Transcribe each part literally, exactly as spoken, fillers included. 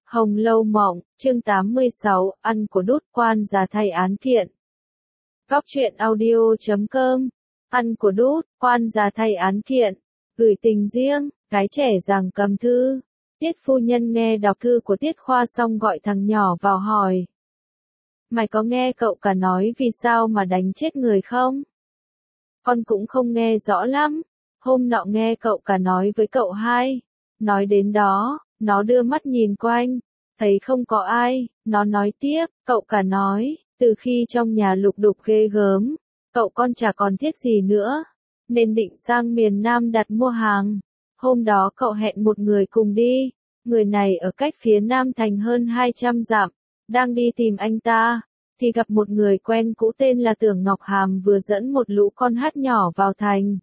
Hồng Lâu Mộng, chương tám mươi sáu, ăn của đút quan ra thay án kiện. Góc truyện audio chấm com, ăn của đút, quan ra thay án kiện, gửi tình riêng, cái trẻ rằng cầm thư. Tiết phu nhân nghe đọc thư của Tiết Khoa xong gọi thằng nhỏ vào hỏi. Mày có nghe cậu cả nói vì sao mà đánh chết người không? Con cũng không nghe rõ lắm. Hôm nọ nghe cậu cả nói với cậu hai. Nói đến đó, nó đưa mắt nhìn quanh. Thấy không có ai, nó nói tiếp, cậu cả nói, từ khi trong nhà lục đục ghê gớm, cậu con chả còn thiết gì nữa, nên định sang miền Nam đặt mua hàng. Hôm đó cậu hẹn một người cùng đi, người này ở cách phía Nam thành hơn hai trăm dặm, đang đi tìm anh ta, thì gặp một người quen cũ tên là Tưởng Ngọc Hàm vừa dẫn một lũ con hát nhỏ vào thành.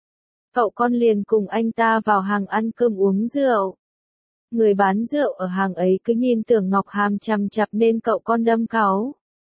Cậu con liền cùng anh ta vào hàng ăn cơm uống rượu. Người bán rượu ở hàng ấy cứ nhìn Tưởng Ngọc Hàm chằm chằm nên cậu con đâm cáu.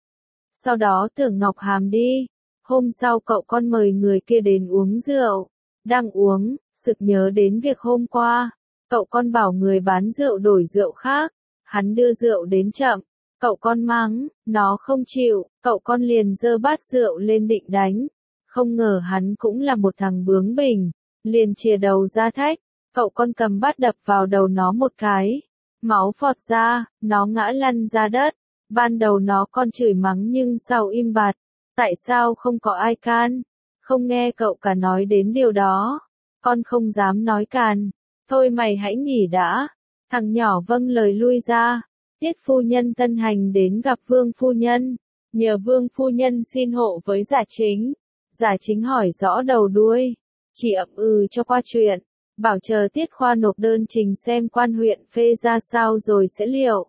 Sau đó Tưởng Ngọc Hàm đi. Hôm sau cậu con mời người kia đến uống rượu. Đang uống, sực nhớ đến việc hôm qua. Cậu con bảo người bán rượu đổi rượu khác. Hắn đưa rượu đến chậm. Cậu con mắng, nó không chịu. Cậu con liền giơ bát rượu lên định đánh. Không ngờ hắn cũng là một thằng bướng bỉnh. Liền chìa đầu ra thách. Cậu con cầm bát đập vào đầu nó một cái. Máu phọt ra, nó ngã lăn ra đất. Ban đầu nó con chửi mắng nhưng sau im bặt. Tại sao không có ai can? Không nghe cậu cả nói đến điều đó. Con không dám nói càn. Thôi mày hãy nghỉ đã. Thằng nhỏ vâng lời lui ra. Tiết phu nhân tân hành đến gặp Vương phu nhân. Nhờ Vương phu nhân xin hộ với Giả Chính. Giả Chính hỏi rõ đầu đuôi. Chỉ ậm ừ cho qua chuyện. Bảo chờ Tiết Khoa nộp đơn trình xem quan huyện phê ra sao rồi sẽ liệu.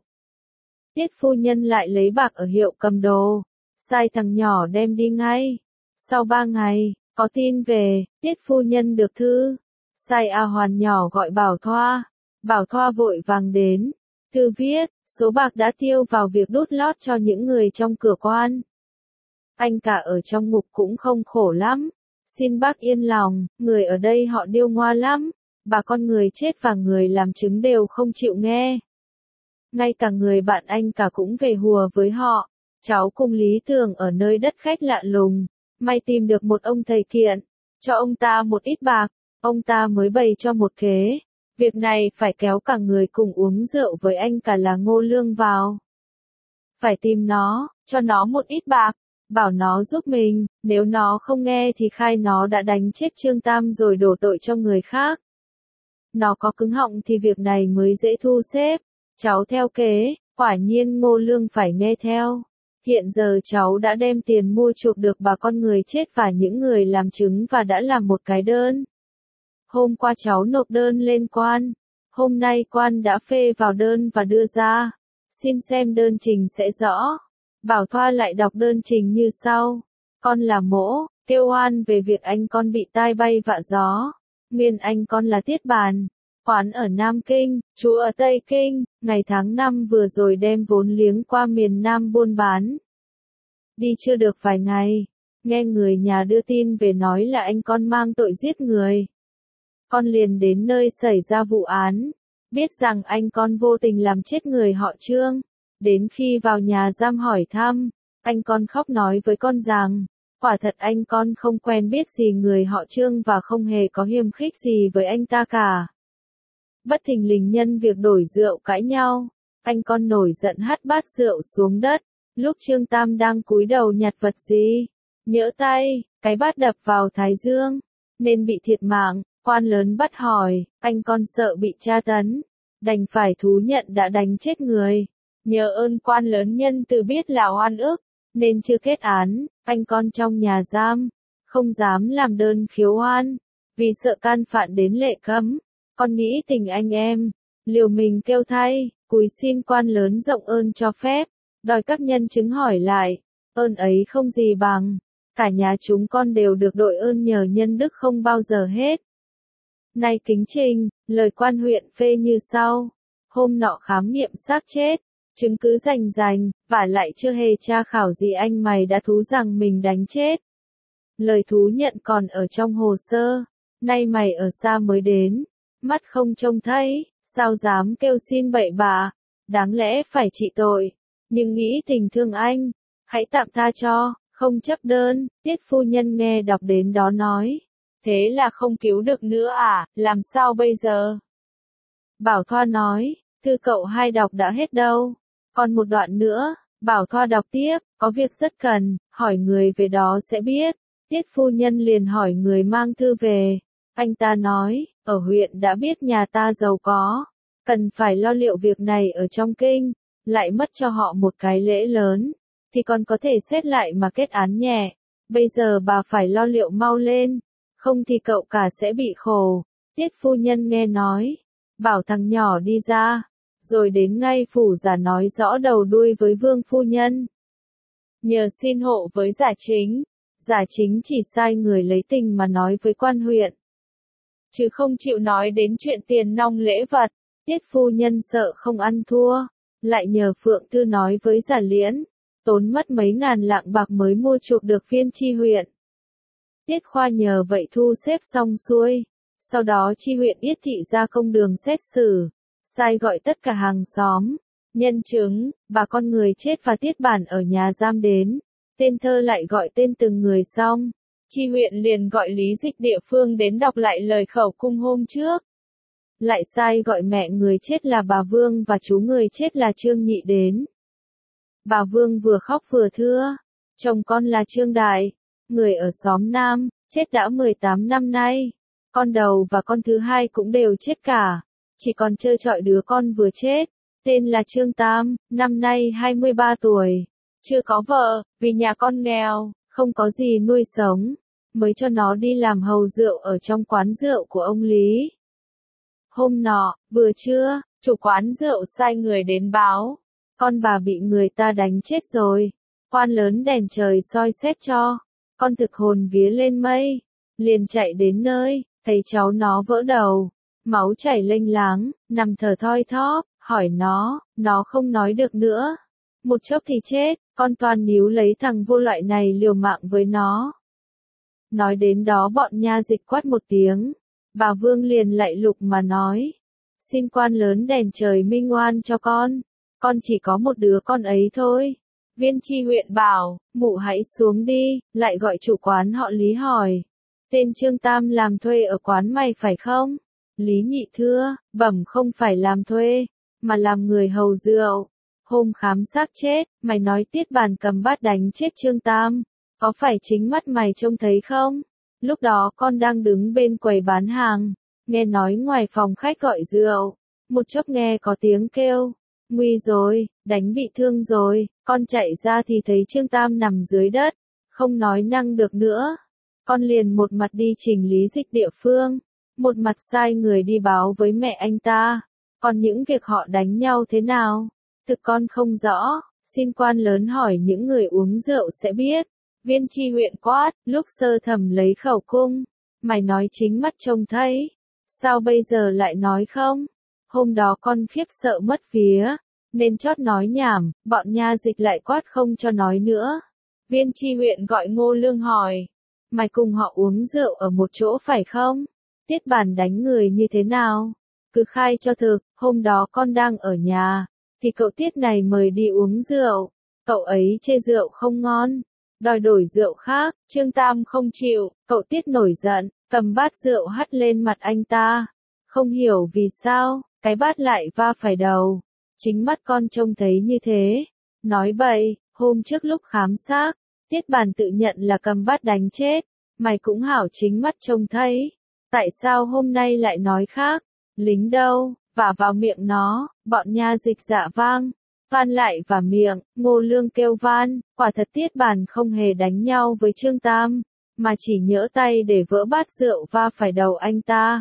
Tiết phu nhân lại lấy bạc ở hiệu cầm đồ, sai thằng nhỏ đem đi ngay. Sau ba ngày, có tin về, Tiết phu nhân được thư. Sai A Hoàn nhỏ gọi Bảo Thoa. Bảo Thoa vội vàng đến. Thư viết, số bạc đã tiêu vào việc đút lót cho những người trong cửa quan. Anh cả ở trong ngục cũng không khổ lắm. Xin bác yên lòng, người ở đây họ điêu ngoa lắm. Bà con người chết và người làm chứng đều không chịu nghe. Ngay cả người bạn anh cả cũng về hùa với họ. Cháu cùng lý tưởng ở nơi đất khách lạ lùng. May tìm được một ông thầy kiện. Cho ông ta một ít bạc. Ông ta mới bày cho một kế. Việc này phải kéo cả người cùng uống rượu với anh cả là Ngô Lương vào. Phải tìm nó, cho nó một ít bạc. Bảo nó giúp mình. Nếu nó không nghe thì khai nó đã đánh chết Trương Tam rồi đổ tội cho người khác. Nó có cứng họng thì việc này mới dễ thu xếp. Cháu theo kế, quả nhiên Ngô Lương phải nghe theo. Hiện giờ cháu đã đem tiền mua chuộc được bà con người chết và những người làm chứng và đã làm một cái đơn. Hôm qua cháu nộp đơn lên quan. Hôm nay quan đã phê vào đơn và đưa ra. Xin xem đơn trình sẽ rõ. Bảo Thoa lại đọc đơn trình như sau. Con là Mỗ, kêu oan về việc anh con bị tai bay vạ gió. Nguyên anh con là Tiết Bàn. Quán ở Nam Kinh, chú ở Tây Kinh, ngày tháng năm vừa rồi đem vốn liếng qua miền Nam buôn bán. Đi chưa được vài ngày, nghe người nhà đưa tin về nói là anh con mang tội giết người. Con liền đến nơi xảy ra vụ án, biết rằng anh con vô tình làm chết người họ Trương. Đến khi vào nhà giam hỏi thăm, anh con khóc nói với con rằng, quả thật anh con không quen biết gì người họ Trương và không hề có hiềm khích gì với anh ta cả. Bất thình lình nhân việc đổi rượu cãi nhau, anh con nổi giận hất bát rượu xuống đất, lúc Trương Tam đang cúi đầu nhặt vật gì, nhỡ tay, cái bát đập vào thái dương, nên bị thiệt mạng. Quan lớn bắt hỏi, anh con sợ bị tra tấn, đành phải thú nhận đã đánh chết người. Nhờ ơn quan lớn nhân từ biết là oan ức, nên chưa kết án, anh con trong nhà giam, không dám làm đơn khiếu oan, vì sợ can phạm đến lệ cấm. Con nghĩ tình anh em, liều mình kêu thay, cúi xin quan lớn rộng ơn cho phép, đòi các nhân chứng hỏi lại, ơn ấy không gì bằng, cả nhà chúng con đều được đội ơn nhờ nhân đức không bao giờ hết. Nay kính trình, lời quan huyện phê như sau, hôm nọ khám nghiệm xác chết, chứng cứ rành rành, vả lại chưa hề tra khảo gì anh mày đã thú rằng mình đánh chết. Lời thú nhận còn ở trong hồ sơ, nay mày ở xa mới đến. Mắt không trông thấy, sao dám kêu xin bậy bạ, đáng lẽ phải trị tội, nhưng nghĩ tình thương anh, hãy tạm tha cho, không chấp đơn. Tiết phu nhân nghe đọc đến đó nói, thế là không cứu được nữa à, làm sao bây giờ? Bảo Thoa nói, thư cậu hai đọc đã hết đâu, còn một đoạn nữa. Bảo Thoa đọc tiếp, có việc rất cần, hỏi người về đó sẽ biết. Tiết phu nhân liền hỏi người mang thư về. Anh ta nói, ở huyện đã biết nhà ta giàu có, cần phải lo liệu việc này ở trong kinh, lại mất cho họ một cái lễ lớn, thì còn có thể xét lại mà kết án nhẹ. Bây giờ bà phải lo liệu mau lên, không thì cậu cả sẽ bị khổ. Tiết phu nhân nghe nói, bảo thằng nhỏ đi ra, rồi đến ngay phủ giả nói rõ đầu đuôi với vương phu nhân. Nhờ xin hộ với giả chính, giả chính chỉ sai người lấy tình mà nói với quan huyện, chứ không chịu nói đến chuyện tiền nong lễ vật. Tiết phu nhân sợ không ăn thua, lại nhờ Phượng Thư nói với giả Liễn, tốn mất mấy ngàn lạng bạc mới mua chuộc được viên tri huyện. Tiết Khoa nhờ vậy thu xếp xong xuôi, sau đó tri huyện Yết Thị ra công đường xét xử, sai gọi tất cả hàng xóm, nhân chứng, bà con người chết và Tiết Bản ở nhà giam đến. Tên thơ lại gọi tên từng người xong, tri huyện liền gọi lý dịch địa phương đến đọc lại lời khẩu cung hôm trước. Lại sai gọi mẹ người chết là bà Vương và chú người chết là Trương Nhị đến. Bà Vương vừa khóc vừa thưa, chồng con là Trương Đại, người ở xóm Nam, chết đã mười tám năm nay. Con đầu và con thứ hai cũng đều chết cả, chỉ còn trơ trọi đứa con vừa chết, tên là Trương Tam, năm nay hai mươi ba tuổi, chưa có vợ, vì nhà con nghèo, không có gì nuôi sống, mới cho nó đi làm hầu rượu ở trong quán rượu của ông Lý. Hôm nọ, vừa trưa, chủ quán rượu sai người đến báo, con bà bị người ta đánh chết rồi. Quan lớn đèn trời soi xét cho, con thực hồn vía lên mây, liền chạy đến nơi, thấy cháu nó vỡ đầu, máu chảy lênh láng, nằm thở thoi thóp, hỏi nó, nó không nói được nữa. Một chốc thì chết, con toàn níu lấy thằng vô loại này liều mạng với nó. Nói đến đó bọn nha dịch quát một tiếng, bà Vương liền lạy lục mà nói, xin quan lớn đèn trời minh oan cho con, con chỉ có một đứa con ấy thôi. Viên tri huyện bảo, mụ hãy xuống đi, lại gọi chủ quán họ Lý hỏi, tên Trương Tam làm thuê ở quán mày phải không? Lý Nhị thưa, bẩm không phải làm thuê, mà làm người hầu rượu. Hôm khám xác chết, mày nói Tiết Bàn cầm bát đánh chết Trương Tam, có phải chính mắt mày trông thấy không? Lúc đó con đang đứng bên quầy bán hàng, nghe nói ngoài phòng khách gọi rượu, một chốc nghe có tiếng kêu, nguy rồi, đánh bị thương rồi, con chạy ra thì thấy Trương Tam nằm dưới đất, không nói năng được nữa. Con liền một mặt đi trình lý dịch địa phương, một mặt sai người đi báo với mẹ anh ta, còn những việc họ đánh nhau thế nào, thực con không rõ, xin quan lớn hỏi những người uống rượu sẽ biết. Viên tri huyện quát, lúc sơ thẩm lấy khẩu cung, mày nói chính mắt trông thấy, sao bây giờ lại nói không? Hôm đó con khiếp sợ mất vía, nên chót nói nhảm, bọn nha dịch lại quát không cho nói nữa. Viên tri huyện gọi Ngô Lương hỏi, mày cùng họ uống rượu ở một chỗ phải không? Tiết Bàn đánh người như thế nào? Cứ khai cho thực, hôm đó con đang ở nhà, thì cậu Tiết này mời đi uống rượu, cậu ấy chê rượu không ngon, đòi đổi rượu khác, Trương Tam không chịu, cậu Tiết nổi giận, cầm bát rượu hắt lên mặt anh ta. Không hiểu vì sao, cái bát lại va phải đầu. Chính mắt con trông thấy như thế. Nói bậy, hôm trước lúc khám xác, Tiết Bàn tự nhận là cầm bát đánh chết. Mày cũng hảo chính mắt trông thấy. Tại sao hôm nay lại nói khác? Lính đâu, vả vào miệng nó, bọn nha dịch dạ vang. Van lại và miệng, Ngô Lương kêu van, quả thật Tiết Bàn không hề đánh nhau với Trương Tam, mà chỉ nhỡ tay để vỡ bát rượu va phải đầu anh ta.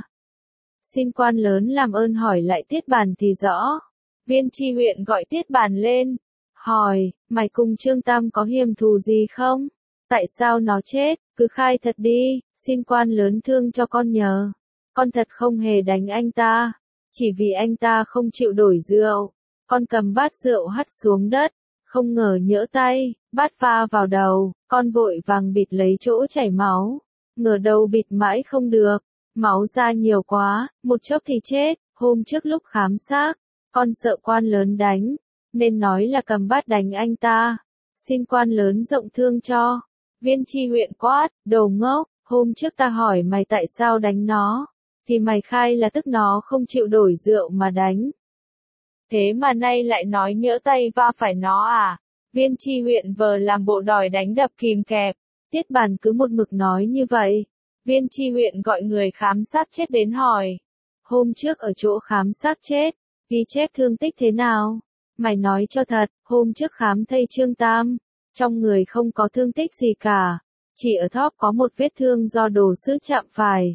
Xin quan lớn làm ơn hỏi lại Tiết Bàn thì rõ. Viên tri huyện gọi Tiết Bàn lên, hỏi, mày cùng Trương Tam có hiềm thù gì không? Tại sao nó chết, cứ khai thật đi, xin quan lớn thương cho con nhờ. Con thật không hề đánh anh ta, chỉ vì anh ta không chịu đổi rượu. Con cầm bát rượu hắt xuống đất, không ngờ nhỡ tay, bát va vào đầu, con vội vàng bịt lấy chỗ chảy máu, ngờ đầu bịt mãi không được, máu ra nhiều quá, một chốc thì chết. Hôm trước lúc khám xác, con sợ quan lớn đánh, nên nói là cầm bát đánh anh ta. Xin quan lớn rộng thương cho. Viên tri huyện quát, đồ ngốc, hôm trước ta hỏi mày tại sao đánh nó, thì mày khai là tức nó không chịu đổi rượu mà đánh. Thế mà nay lại nói nhỡ tay va phải nó à? Viên tri huyện vờ làm bộ đòi đánh đập kìm kẹp. Tiết Bàn cứ một mực nói như vậy. Viên tri huyện gọi người khám xác chết đến hỏi. Hôm trước ở chỗ khám xác chết, ghi chép thương tích thế nào? Mày nói cho thật, hôm trước khám thây Trương Tam, trong người không có thương tích gì cả, chỉ ở thóp có một vết thương do đồ sứ chạm phải.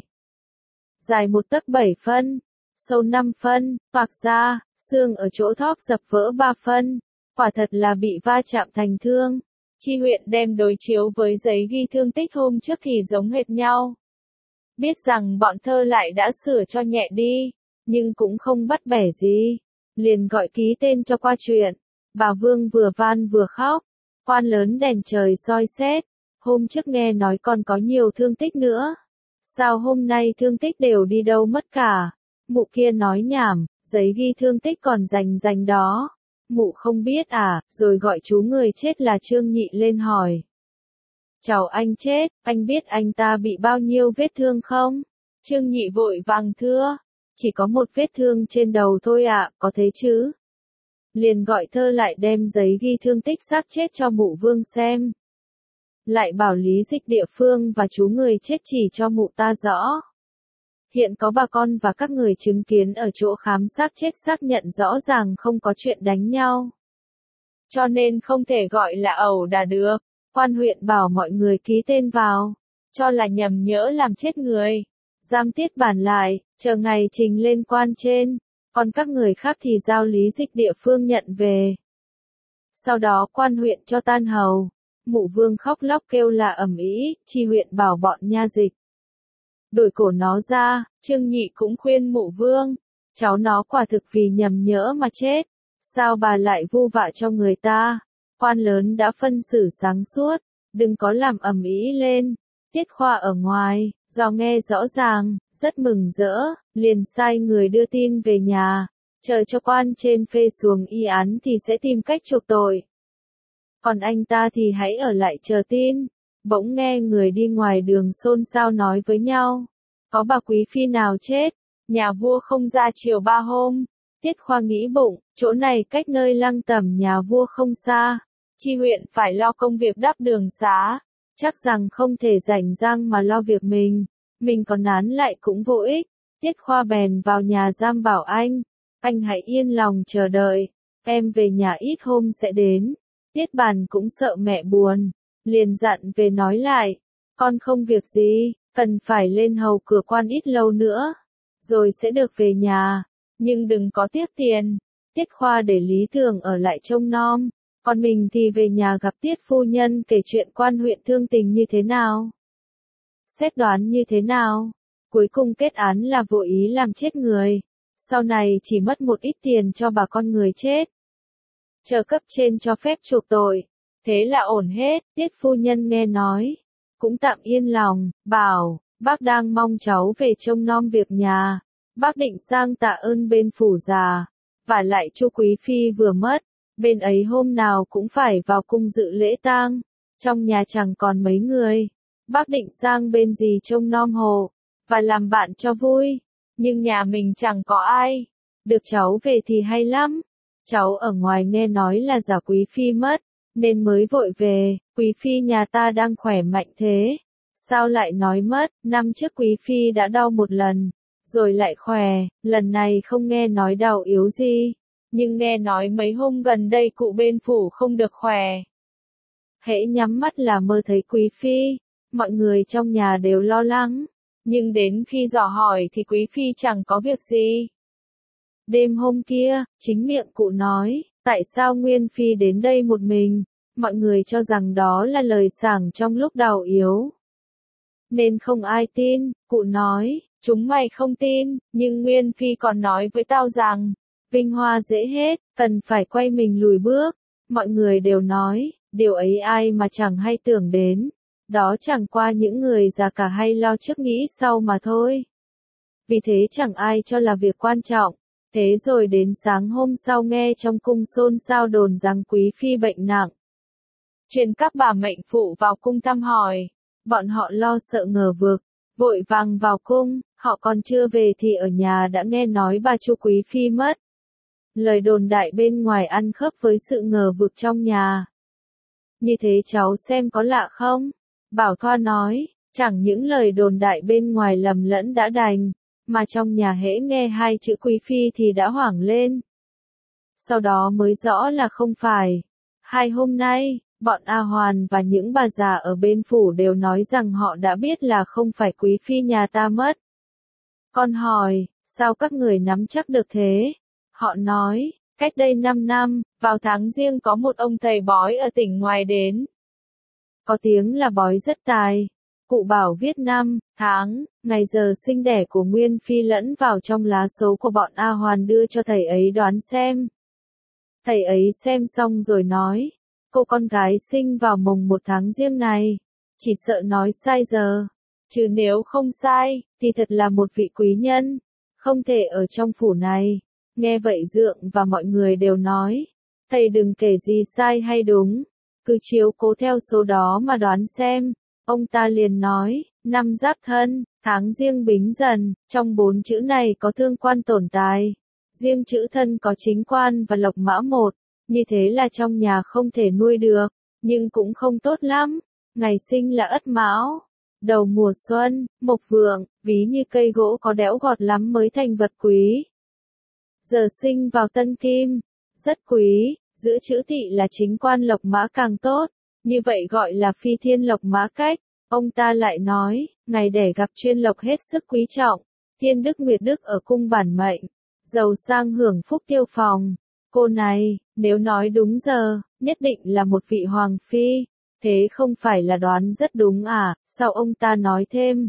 Dài một tấc bảy phân, sâu năm phân, toạc ra, xương ở chỗ thóp dập vỡ ba phân, quả thật là bị va chạm thành thương. Tri huyện đem đối chiếu với giấy ghi thương tích hôm trước thì giống hệt nhau. Biết rằng bọn thơ lại đã sửa cho nhẹ đi, nhưng cũng không bắt bẻ gì. Liền gọi ký tên cho qua chuyện. Bà Vương vừa van vừa khóc. Quan lớn đèn trời soi xét. Hôm trước nghe nói còn có nhiều thương tích nữa. Sao hôm nay thương tích đều đi đâu mất cả? Mụ kia nói nhảm, giấy ghi thương tích còn dành dành đó. Mụ không biết à, rồi gọi chú người chết là Trương Nhị lên hỏi. Chào anh chết, anh biết anh ta bị bao nhiêu vết thương không? Trương Nhị vội vàng thưa. Chỉ có một vết thương trên đầu thôi ạ, à, có thế chứ? Liền gọi thơ lại đem giấy ghi thương tích xác chết cho mụ Vương xem. Lại bảo lý dịch địa phương và chú người chết chỉ cho mụ ta rõ. Hiện có bà con và các người chứng kiến ở chỗ khám xác chết xác nhận rõ ràng không có chuyện đánh nhau. Cho nên không thể gọi là ẩu đả được. Quan huyện bảo mọi người ký tên vào, cho là nhầm nhỡ làm chết người. Giam Tiết Bản lại, chờ ngày trình lên quan trên, còn các người khác thì giao lý dịch địa phương nhận về. Sau đó quan huyện cho tan hầu, mụ Vương khóc lóc kêu là ầm ĩ, tri huyện bảo bọn nha dịch đổi cổ nó ra. Trương Nhị cũng khuyên mụ Vương, cháu nó quả thực vì nhầm nhỡ mà chết, sao bà lại vu vạ cho người ta? Quan lớn đã phân xử sáng suốt, đừng có làm ầm ĩ lên. Tiết Khoa ở ngoài, do nghe rõ ràng, rất mừng rỡ, liền sai người đưa tin về nhà, chờ cho quan trên phê xuồng y án thì sẽ tìm cách chuộc tội. Còn anh ta thì hãy ở lại chờ tin. Bỗng nghe người đi ngoài đường xôn xao nói với nhau. Có bà quý phi nào chết, nhà vua không ra chiều ba hôm. Tiết Khoa nghĩ bụng, chỗ này cách nơi lăng tẩm nhà vua không xa. Tri huyện phải lo công việc đắp đường xá. Chắc rằng không thể rảnh rang mà lo việc mình. Mình còn nán lại cũng vô ích. Tiết Khoa bèn vào nhà giam bảo anh. Anh hãy yên lòng chờ đợi. Em về nhà ít hôm sẽ đến. Tiết Bàn cũng sợ mẹ buồn. Liền dặn về nói lại. Con không việc gì, cần phải lên hầu cửa quan ít lâu nữa. Rồi sẽ được về nhà. Nhưng đừng có tiếc tiền. Tiết Khoa để Lý Thường ở lại trông nom. Còn mình thì về nhà gặp Tiết phu nhân kể chuyện quan huyện thương tình như thế nào. Xét đoán như thế nào. Cuối cùng kết án là vô ý làm chết người. Sau này chỉ mất một ít tiền cho bà con người chết. Chờ cấp trên cho phép chuộc tội. Thế là ổn hết. Tiết phu nhân nghe nói. Cũng tạm yên lòng, bảo, bác đang mong cháu về trông nom việc nhà. Bác định sang tạ ơn bên phủ già. Và lại chu quý phi vừa mất. Bên ấy hôm nào cũng phải vào cung dự lễ tang. Trong nhà chẳng còn mấy người. Bác định sang bên gì trông nom hộ. Và làm bạn cho vui. Nhưng nhà mình chẳng có ai. Được cháu về thì hay lắm. Cháu ở ngoài nghe nói là giả quý phi mất. Nên mới vội về. Quý phi nhà ta đang khỏe mạnh thế. Sao lại nói mất? Năm trước quý phi đã đau một lần. Rồi lại khỏe. Lần này không nghe nói đau yếu gì. Nhưng nghe nói mấy hôm gần đây cụ bên phủ không được khỏe. Hễ nhắm mắt là mơ thấy quý phi. Mọi người trong nhà đều lo lắng. Nhưng đến khi dò hỏi thì quý phi chẳng có việc gì. Đêm hôm kia, chính miệng cụ nói, tại sao Nguyên Phi đến đây một mình? Mọi người cho rằng đó là lời sảng trong lúc đau yếu. Nên không ai tin, cụ nói, chúng mày không tin, nhưng Nguyên Phi còn nói với tao rằng, vinh hoa dễ hết, cần phải quay mình lùi bước. Mọi người đều nói, điều ấy ai mà chẳng hay tưởng đến. Đó chẳng qua những người già cả hay lo trước nghĩ sau mà thôi. Vì thế chẳng ai cho là việc quan trọng. Thế rồi đến sáng hôm sau nghe trong cung xôn xao đồn rằng quý phi bệnh nặng. Truyền các bà mệnh phụ vào cung thăm hỏi. Bọn họ lo sợ ngờ vực, vội vàng vào cung, họ còn chưa về thì ở nhà đã nghe nói bà Chu quý phi mất. Lời đồn đại bên ngoài ăn khớp với sự ngờ vực trong nhà. Như thế cháu xem có lạ không? Bảo Thoa nói, chẳng những lời đồn đại bên ngoài lầm lẫn đã đành, mà trong nhà hễ nghe hai chữ quý phi thì đã hoảng lên. Sau đó mới rõ là không phải. Hai hôm nay, bọn A Hoàn và những bà già ở bên phủ đều nói rằng họ đã biết là không phải quý phi nhà ta mất. Con hỏi, sao các người nắm chắc được thế? Họ nói, cách đây năm năm, vào tháng Giêng có một ông thầy bói ở tỉnh ngoài đến. Có tiếng là bói rất tài. Cụ bảo viết năm, tháng, ngày giờ sinh đẻ của Nguyên Phi lẫn vào trong lá số của bọn A Hoàn đưa cho thầy ấy đoán xem. Thầy ấy xem xong rồi nói, cô con gái sinh vào mùng một tháng Giêng này, chỉ sợ nói sai giờ, chứ nếu không sai, thì thật là một vị quý nhân, không thể ở trong phủ này. Nghe vậy Dượng và mọi người đều nói, thầy đừng kể gì sai hay đúng, cứ chiếu cố theo số đó mà đoán xem. Ông ta liền nói, năm Giáp Thân, tháng Giêng Bính Dần, trong bốn chữ này có thương quan tổn tài. Riêng chữ Thân có chính quan và lộc mã một, như thế là trong nhà không thể nuôi được, nhưng cũng không tốt lắm. Ngày sinh là Ất Mão, đầu mùa xuân, mộc vượng, ví như cây gỗ có đẽo gọt lắm mới thành vật quý. Giờ sinh vào Tân Kim, rất quý, giữ chữ Tỵ là chính quan lộc mã càng tốt. Như vậy gọi là phi thiên lộc mã cách. Ông ta lại nói, ngày đẻ gặp chuyên lộc hết sức quý trọng, thiên đức nguyệt đức ở cung bản mệnh, giàu sang hưởng phúc tiêu phòng. Cô này, nếu nói đúng giờ, nhất định là một vị hoàng phi, thế không phải là đoán rất đúng à? Sao ông ta nói thêm?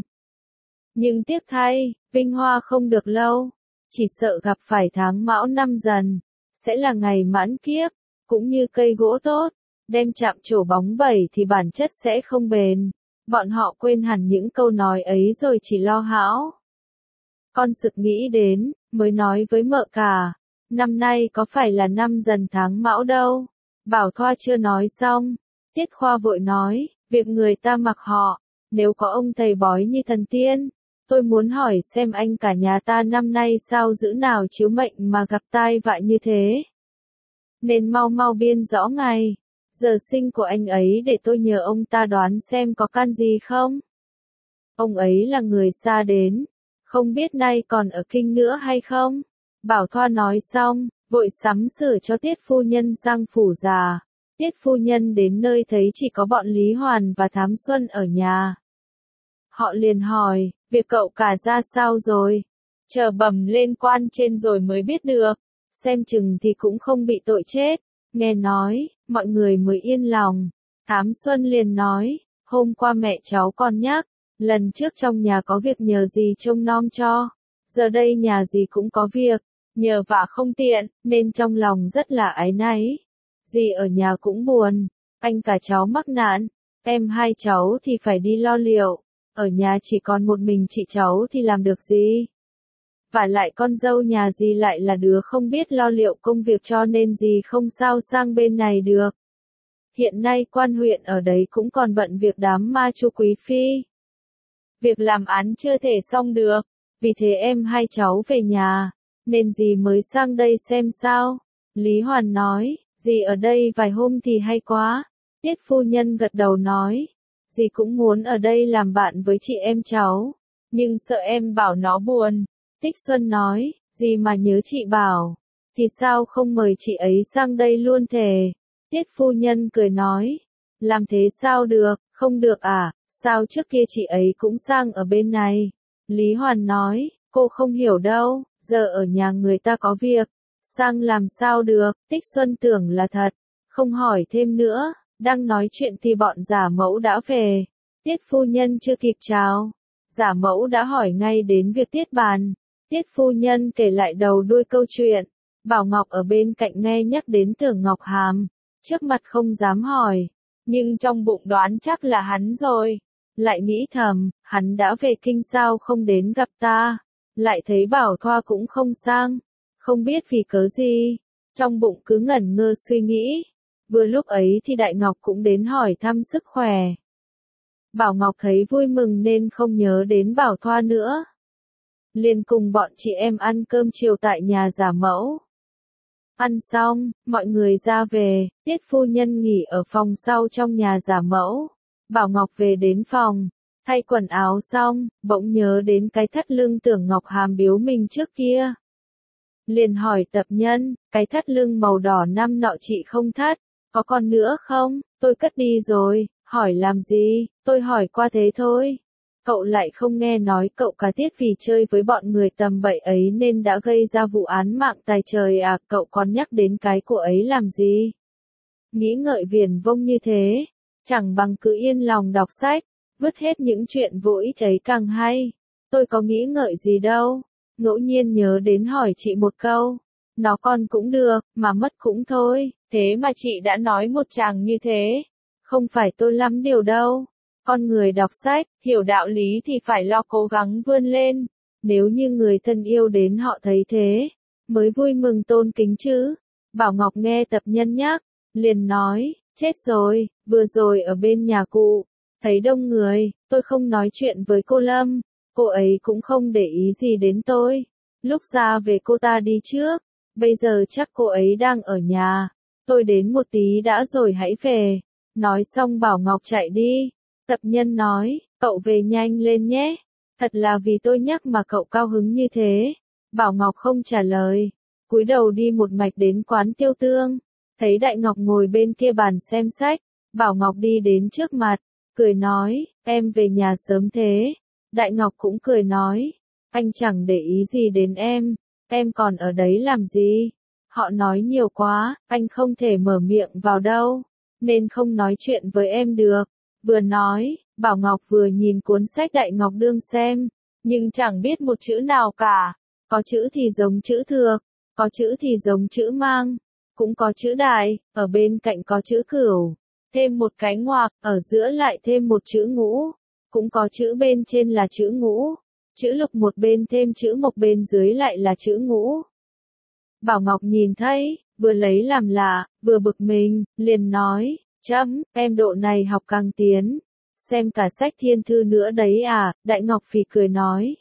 Nhưng tiếc thay, vinh hoa không được lâu, chỉ sợ gặp phải tháng Mão năm Dần, sẽ là ngày mãn kiếp, cũng như cây gỗ tốt. Đem chạm trổ bóng bẩy thì bản chất sẽ không bền. Bọn họ quên hẳn những câu nói ấy rồi chỉ lo hão. Con sực nghĩ đến, mới nói với mợ cả, năm nay có phải là năm Dần tháng Mão đâu. Bảo Thoa chưa nói xong, Tiết Khoa vội nói, việc người ta mặc họ, nếu có ông thầy bói như thần tiên, tôi muốn hỏi xem anh cả nhà ta năm nay sao giữ nào chiếu mệnh mà gặp tai vạ như thế. Nên mau mau biên rõ ngày, giờ sinh của anh ấy để tôi nhờ ông ta đoán xem có can gì không. Ông ấy là người xa đến, không biết nay còn ở kinh nữa hay không. Bảo Thoa nói xong, vội sắm sửa cho Tiết phu nhân sang phủ già. Tiết phu nhân đến nơi thấy chỉ có bọn Lý Hoàn và Thám Xuân ở nhà. Họ liền hỏi, việc cậu cả ra sao rồi? Chờ bẩm lên quan trên rồi mới biết được, xem chừng thì cũng không bị tội chết. Nghe nói, mọi người mới yên lòng. Thám Xuân liền nói, hôm qua mẹ cháu còn nhắc, lần trước trong nhà có việc nhờ gì trông nom cho. Giờ đây nhà gì cũng có việc, nhờ vả không tiện, nên trong lòng rất là áy náy. Dì ở nhà cũng buồn, anh cả cháu mắc nạn, em hai cháu thì phải đi lo liệu, ở nhà chỉ còn một mình chị cháu thì làm được gì. Và lại con dâu nhà dì lại là đứa không biết lo liệu công việc cho nên dì không sao sang bên này được. Hiện nay quan huyện ở đấy cũng còn bận việc đám ma Chu quý phi. Việc làm án chưa thể xong được, vì thế em hai cháu về nhà, nên dì mới sang đây xem sao. Lý Hoàn nói, dì ở đây vài hôm thì hay quá. Tiết phu nhân gật đầu nói, dì cũng muốn ở đây làm bạn với chị em cháu, nhưng sợ em Bảo nó buồn. Tích Xuân nói, dì mà nhớ chị Bảo, thì sao không mời chị ấy sang đây luôn thề. Tiết phu nhân cười nói, làm thế sao được, không được à, sao trước kia chị ấy cũng sang ở bên này. Lý Hoàn nói, cô không hiểu đâu, giờ ở nhà người ta có việc, sang làm sao được. Tích Xuân tưởng là thật, không hỏi thêm nữa, đang nói chuyện thì bọn giả mẫu đã về. Tiết phu nhân chưa kịp chào, giả mẫu đã hỏi ngay đến việc tiết bàn. Tiết phu nhân kể lại đầu đuôi câu chuyện, Bảo Ngọc ở bên cạnh nghe nhắc đến Tưởng Ngọc Hàm, trước mặt không dám hỏi, nhưng trong bụng đoán chắc là hắn rồi, lại nghĩ thầm, hắn đã về kinh sao không đến gặp ta, lại thấy Bảo Thoa cũng không sang, Không biết vì cớ gì, trong bụng cứ ngẩn ngơ suy nghĩ. Vừa lúc ấy thì Đại Ngọc cũng đến hỏi thăm sức khỏe. Bảo Ngọc thấy vui mừng nên không nhớ đến Bảo Thoa nữa. Liền cùng bọn chị em ăn cơm chiều tại nhà giả mẫu. Ăn xong, mọi người ra về, Tiết phu nhân nghỉ ở phòng sau trong nhà giả mẫu. Bảo Ngọc về đến phòng, thay quần áo xong, bỗng nhớ đến cái thắt lưng tưởng Ngọc Hàm biếu mình trước kia. Liền hỏi Tập Nhân, cái thắt lưng màu đỏ năm nọ chị không thắt, có còn nữa không? Tôi cất đi rồi. Hỏi làm gì? Tôi hỏi qua thế thôi. Cậu lại không nghe nói cậu cả Tiết vì chơi với bọn người tầm bậy ấy nên đã gây ra vụ án mạng tài trời à, cậu còn nhắc đến cái của ấy làm gì? Nghĩ ngợi viển vông như thế, chẳng bằng cứ yên lòng đọc sách, vứt hết những chuyện vô ích ấy càng hay. Tôi có nghĩ ngợi gì đâu, ngẫu nhiên nhớ đến hỏi chị một câu. Nó còn cũng được, mà mất cũng thôi, thế mà chị đã nói một chàng như thế. Không phải tôi lắm điều đâu. Con người đọc sách, hiểu đạo lý thì phải lo cố gắng vươn lên. Nếu như người thân yêu đến họ thấy thế, mới vui mừng tôn kính chứ. Bảo Ngọc nghe Tập Nhân nhắc, liền nói, chết rồi, vừa rồi ở bên nhà cụ, thấy đông người, tôi không nói chuyện với cô Lâm, cô ấy cũng không để ý gì đến tôi. Lúc ra về cô ta đi trước, bây giờ chắc cô ấy đang ở nhà, tôi đến một tí đã rồi hãy về. Nói xong Bảo Ngọc chạy đi. Tập Nhân nói, cậu về nhanh lên nhé. Thật là vì tôi nhắc mà cậu cao hứng như thế. Bảo Ngọc không trả lời. Cúi đầu đi một mạch đến quán Tiêu Tương. Thấy Đại Ngọc ngồi bên kia bàn xem sách. Bảo Ngọc đi đến trước mặt. Cười nói, em về nhà sớm thế. Đại Ngọc cũng cười nói, anh chẳng để ý gì đến em. Em còn ở đấy làm gì? Họ nói nhiều quá, anh không thể mở miệng vào đâu. Nên không nói chuyện với em được. Vừa nói, Bảo Ngọc vừa nhìn cuốn sách Đại Ngọc đương xem, nhưng chẳng biết một chữ nào cả. Có chữ thì giống chữ thược, có chữ thì giống chữ mang, cũng có chữ đại, ở bên cạnh có chữ cửu, thêm một cái ngoặc, ở giữa lại thêm một chữ ngũ, cũng có chữ bên trên là chữ ngũ, chữ lục một bên thêm chữ mộc bên dưới lại là chữ ngũ. Bảo Ngọc nhìn thấy, vừa lấy làm lạ, vừa bực mình, liền nói, chấm, em độ này học càng tiến, xem cả sách thiên thư nữa đấy à. Đại Ngọc phì cười nói,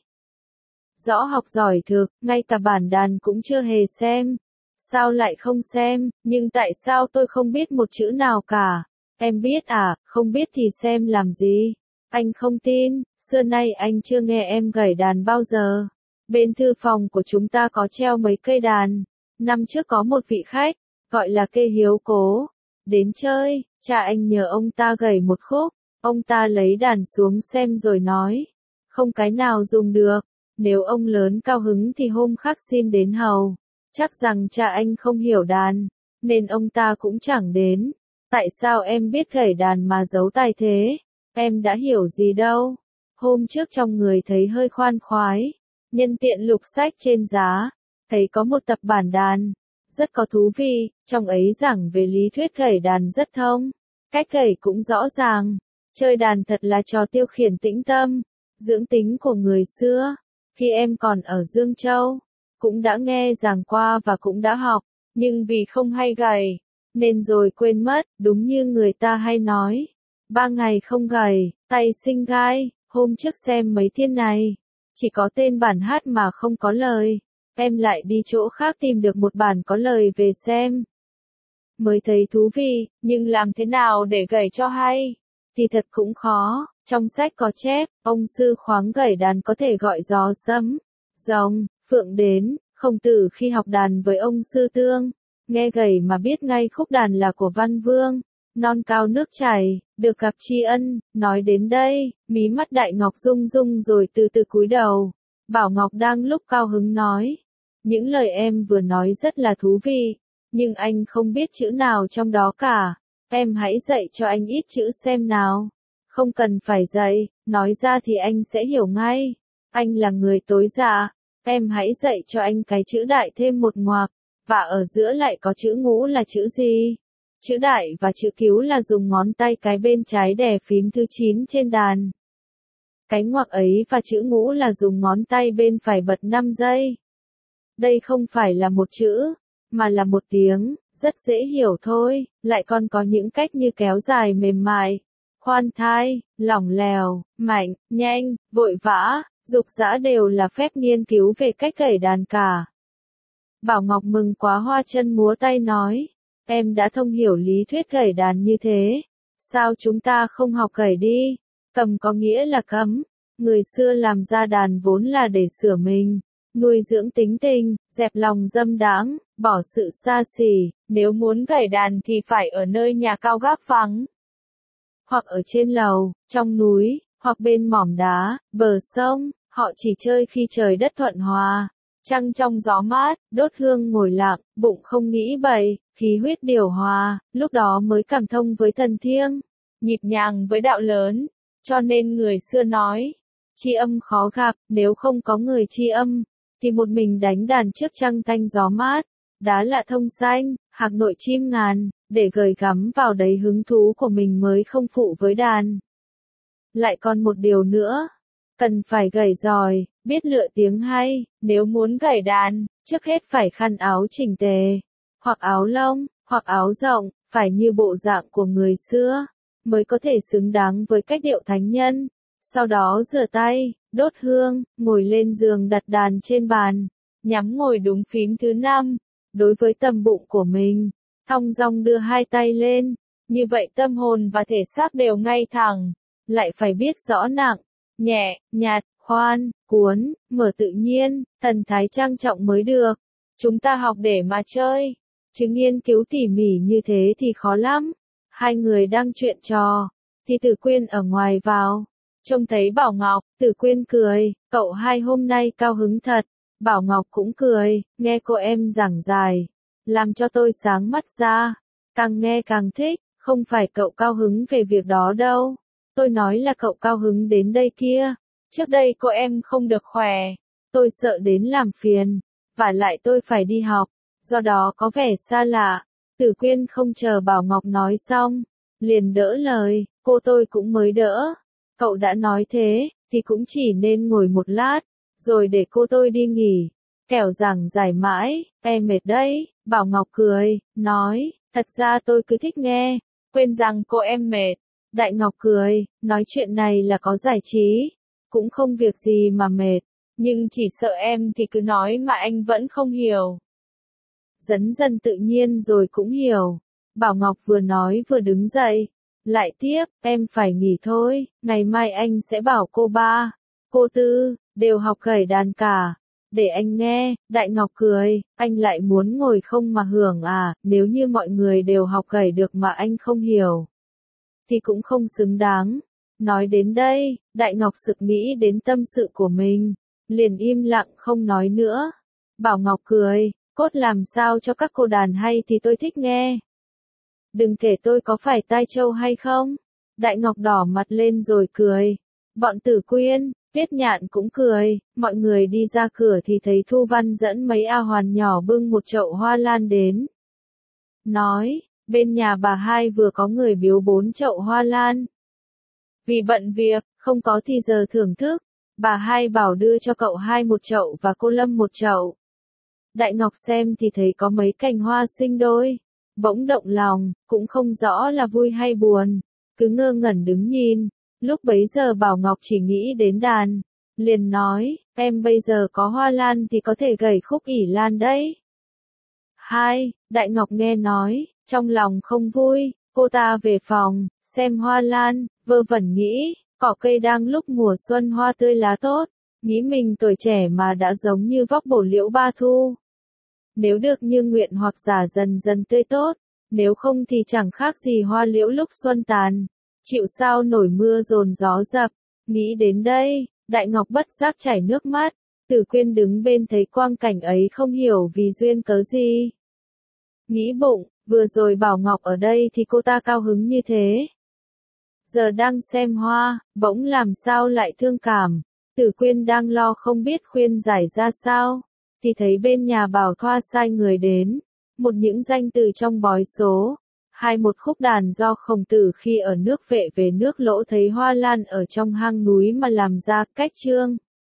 rõ học giỏi thực, ngay cả bản đàn cũng chưa hề xem. Sao lại không xem, nhưng tại sao tôi không biết một chữ nào cả? Em biết à, không biết thì xem làm gì? Anh không tin, xưa nay anh chưa nghe em gảy đàn bao giờ. Bên thư phòng của chúng ta có treo mấy cây đàn. Năm trước có một vị khách, gọi là Kê Hiếu Cố, đến chơi, cha anh nhờ ông ta gảy một khúc, ông ta lấy đàn xuống xem rồi nói, không cái nào dùng được, nếu ông lớn cao hứng thì hôm khác xin đến hầu. Chắc rằng cha anh không hiểu đàn, nên ông ta cũng chẳng đến. Tại sao em biết gảy đàn mà giấu tài thế? Em đã hiểu gì đâu. Hôm trước trong người thấy hơi khoan khoái, nhân tiện lục sách trên giá, thấy có một tập bản đàn, rất có thú vị, trong ấy giảng về lý thuyết gảy đàn rất thông, cách gảy cũng rõ ràng, chơi đàn thật là trò tiêu khiển tĩnh tâm, dưỡng tính của người xưa. Khi em còn ở Dương Châu, cũng đã nghe giảng qua và cũng đã học, nhưng vì không hay gảy, nên rồi quên mất, đúng như người ta hay nói, ba ngày không gảy, tay sinh gai. Hôm trước xem mấy thiên này, chỉ có tên bản hát mà không có lời. Em lại đi chỗ khác tìm được một bản có lời về xem. Mới thấy thú vị, nhưng làm thế nào để gảy cho hay? Thì thật cũng khó. Trong sách có chép, ông sư khoáng gảy đàn có thể gọi gió sấm, rồng, phượng đến. Khổng Tử khi học đàn với ông sư Tương, nghe gảy mà biết ngay khúc đàn là của Văn Vương. Non cao nước chảy, được gặp tri ân. Nói đến đây, mí mắt Đại Ngọc rung rung rồi từ từ cúi đầu. Bảo Ngọc đang lúc cao hứng nói, những lời em vừa nói rất là thú vị, nhưng anh không biết chữ nào trong đó cả. Em hãy dạy cho anh ít chữ xem nào. Không cần phải dạy, nói ra thì anh sẽ hiểu ngay. Anh là người tối dạ, em hãy dạy cho anh cái chữ đại thêm một ngoặc, và ở giữa lại có chữ ngũ là chữ gì? Chữ đại và chữ cứu là dùng ngón tay cái bên trái đè phím thứ chín trên đàn. Cái ngoặc ấy và chữ ngũ là dùng ngón tay bên phải bật năm giây. Đây không phải là một chữ, mà là một tiếng, rất dễ hiểu thôi, lại còn có những cách như kéo dài mềm mại, khoan thai, lỏng lẻo, mạnh, nhanh, vội vã, dục dã đều là phép nghiên cứu về cách gảy đàn cả. Bảo Ngọc mừng quá hoa chân múa tay nói, em đã thông hiểu lý thuyết gảy đàn như thế, sao chúng ta không học gảy đi? Cầm có nghĩa là cấm, người xưa làm ra đàn vốn là để sửa mình, nuôi dưỡng tính tình, dẹp lòng dâm đãng, bỏ sự xa xỉ, nếu muốn gảy đàn thì phải ở nơi nhà cao gác vắng, hoặc ở trên lầu, trong núi, hoặc bên mỏm đá, bờ sông, họ chỉ chơi khi trời đất thuận hòa, trăng trong gió mát, đốt hương ngồi lặng, bụng không nghĩ bậy, khí huyết điều hòa, lúc đó mới cảm thông với thần thiêng, nhịp nhàng với đạo lớn, cho nên người xưa nói, tri âm khó gặp, nếu không có người tri âm, thì một mình đánh đàn trước trăng thanh gió mát, đá lạ thông xanh, hạc nội chim ngàn, để gửi gắm vào đấy hứng thú của mình mới không phụ với đàn. Lại còn một điều nữa, cần phải gảy giỏi, biết lựa tiếng hay, nếu muốn gảy đàn, trước hết phải khăn áo chỉnh tề, hoặc áo lông, hoặc áo rộng, phải như bộ dạng của người xưa, mới có thể xứng đáng với cách điệu thánh nhân. Sau đó rửa tay, đốt hương, ngồi lên giường đặt đàn trên bàn, nhắm ngồi đúng phím thứ năm, đối với tâm bụng của mình, thong dong đưa hai tay lên, như vậy tâm hồn và thể xác đều ngay thẳng, lại phải biết rõ nặng, nhẹ, nhạt, khoan, cuốn, mở tự nhiên, thần thái trang trọng mới được. Chúng ta học để mà chơi, chứ nghiên cứu tỉ mỉ như thế thì khó lắm. Hai người đang chuyện trò, thì Tử Quyên ở ngoài vào, trông thấy Bảo Ngọc, Tử Quyên cười, cậu hai hôm nay cao hứng thật. Bảo Ngọc cũng cười, nghe cô em giảng giải, làm cho tôi sáng mắt ra, càng nghe càng thích, không phải cậu cao hứng về việc đó đâu, tôi nói là cậu cao hứng đến đây kia, trước đây cô em không được khỏe, tôi sợ đến làm phiền, và lại tôi phải đi học, do đó có vẻ xa lạ. Tử Quyên không chờ Bảo Ngọc nói xong, liền đỡ lời, cô tôi cũng mới đỡ, cậu đã nói thế, thì cũng chỉ nên ngồi một lát, rồi để cô tôi đi nghỉ, kẻo giảng giải mãi, em mệt đấy. Bảo Ngọc cười, nói, thật ra tôi cứ thích nghe, quên rằng cô em mệt. Đại Ngọc cười, nói chuyện này là có giải trí, cũng không việc gì mà mệt, nhưng chỉ sợ em thì cứ nói mà anh vẫn không hiểu. Dần dần tự nhiên rồi cũng hiểu. Bảo Ngọc vừa nói vừa đứng dậy, lại tiếp, em phải nghỉ thôi, ngày mai anh sẽ bảo cô ba, cô tư, đều học gảy đàn cả, để anh nghe. Đại Ngọc cười, anh lại muốn ngồi không mà hưởng à, nếu như mọi người đều học gảy được mà anh không hiểu, thì cũng không xứng đáng. Nói đến đây, Đại Ngọc sực nghĩ đến tâm sự của mình, liền im lặng không nói nữa. Bảo Ngọc cười, cốt làm sao cho các cô đàn hay thì tôi thích nghe. Đừng kể tôi có phải tai trâu hay không. Đại Ngọc đỏ mặt lên rồi cười. Bọn Tử Quyên, Tiết Nhạn cũng cười, mọi người đi ra cửa thì thấy Thu Văn dẫn mấy A Hoàn nhỏ bưng một chậu hoa lan đến. Nói, bên nhà bà hai vừa có người biếu bốn chậu hoa lan. Vì bận việc, không có thì giờ thưởng thức, bà hai bảo đưa cho cậu hai một chậu và cô Lâm một chậu. Đại Ngọc xem thì thấy có mấy cành hoa xinh đôi, bỗng động lòng, cũng không rõ là vui hay buồn, cứ ngơ ngẩn đứng nhìn. Lúc bấy giờ Bảo Ngọc chỉ nghĩ đến đàn, liền nói, em bây giờ có hoa lan thì có thể gảy khúc ỉ lan đấy. Hai, Đại Ngọc nghe nói, trong lòng không vui, cô ta về phòng, xem hoa lan, vơ vẩn nghĩ, cỏ cây đang lúc mùa xuân hoa tươi lá tốt, nghĩ mình tuổi trẻ mà đã giống như vóc bổ liễu ba thu. Nếu được như nguyện hoặc giả dần dần tươi tốt, nếu không thì chẳng khác gì hoa liễu lúc xuân tàn, chịu sao nổi mưa dồn gió dập. Nghĩ đến đây, Đại Ngọc bất giác chảy nước mắt. Tử Quyên đứng bên thấy quang cảnh ấy không hiểu vì duyên cớ gì. Nghĩ bụng, vừa rồi Bảo Ngọc ở đây thì cô ta cao hứng như thế. Giờ đang xem hoa, bỗng làm sao lại thương cảm. Tử Quyên đang lo không biết khuyên giải ra sao, thì thấy bên nhà Bảo Thoa sai người đến, một những danh từ trong bói số, hai một khúc đàn do Khổng Tử khi ở nước Vệ về nước Lỗ thấy hoa lan ở trong hang núi mà làm ra, cách chương.